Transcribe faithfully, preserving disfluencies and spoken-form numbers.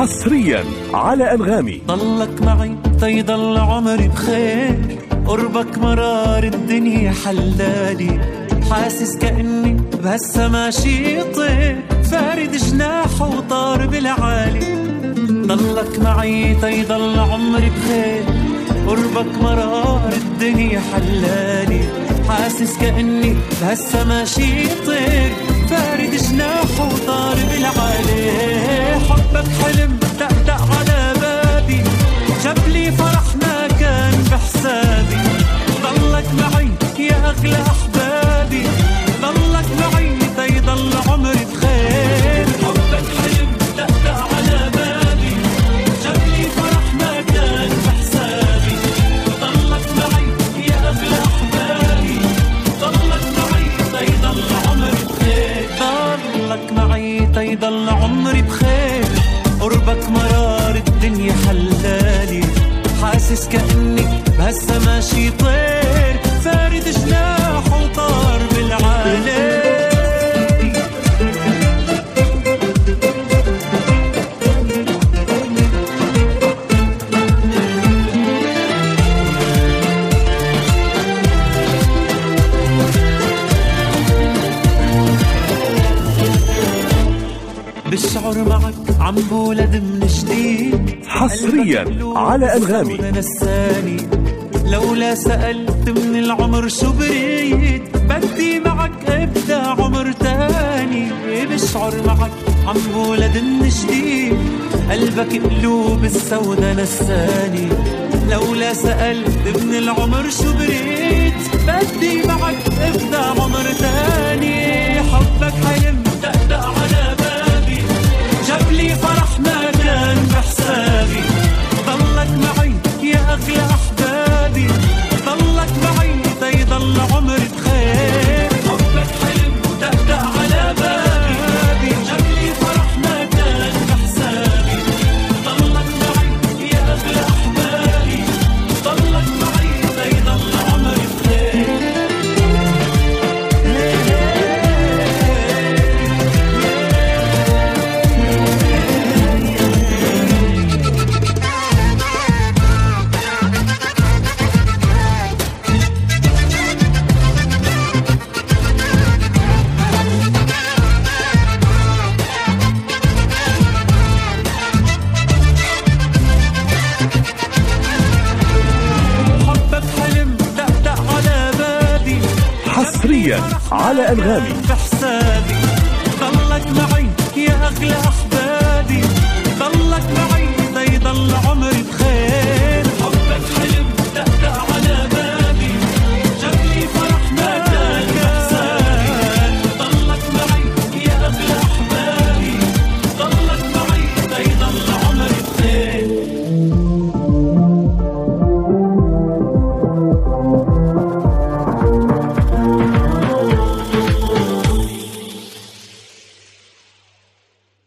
حصريا على أنغامي. ضلك معي تيضل عمري بخير، قربك مرار الدنيا حلالي، حاسس كأني بهالسما شي طير، فارد جناحه وطار بالعالي. ضلك معي تيضل عمري بخير، قربك مرار الدنيا حلالي، حاسس كأني بهالسما شي طير، فارد جناحه وطار بالعالي. حبك حلم دقدق على بابي، جابلي فرح ما كان بحسابي. ضلك معي يا أغلى أحبابي، ضلك معي تيضل عمري بخير. حبك حلم دقدق على بابي، جابلي فرح ما كان بحسابي. ضلك معي يا أغلى أحبابي، ضلك معي تيضل عمري بخير. ضلك معي تيضل عمري بخير، قربك مرار الدنيا حلالي، حاسس كأني بهالسما شي طير، فارد جناح وطار بالعالي. بالشعر معك عم بولد من جديد، حصريا على أنغامي. نساني لولا سألت من العمر شو بريد، بدي معك ابدأ عمر تاني. بالشعر معك عم بولد من جديد، قلبك قلوب السودا نساني. لولا سألت من العمر شو بريد، بدي معك ابدأ عمر تاني. حبك حلم دقدق على بابي، جابلي فرح ما كان بحسابي. ضلك معي يا أغلى أحبابي، ضلك معي تيضل عمري بخير. حبك حلم دقدق على بابي، جابلي فرح ما كان بحسابي. ضلك معي يا أغلى أحبابي، ضلك معي تيضل عمري بخير. حصريا على أنغامي. بحسابي ضلك معي يا أغلى أحبابي، ضلك معي تيضل عمري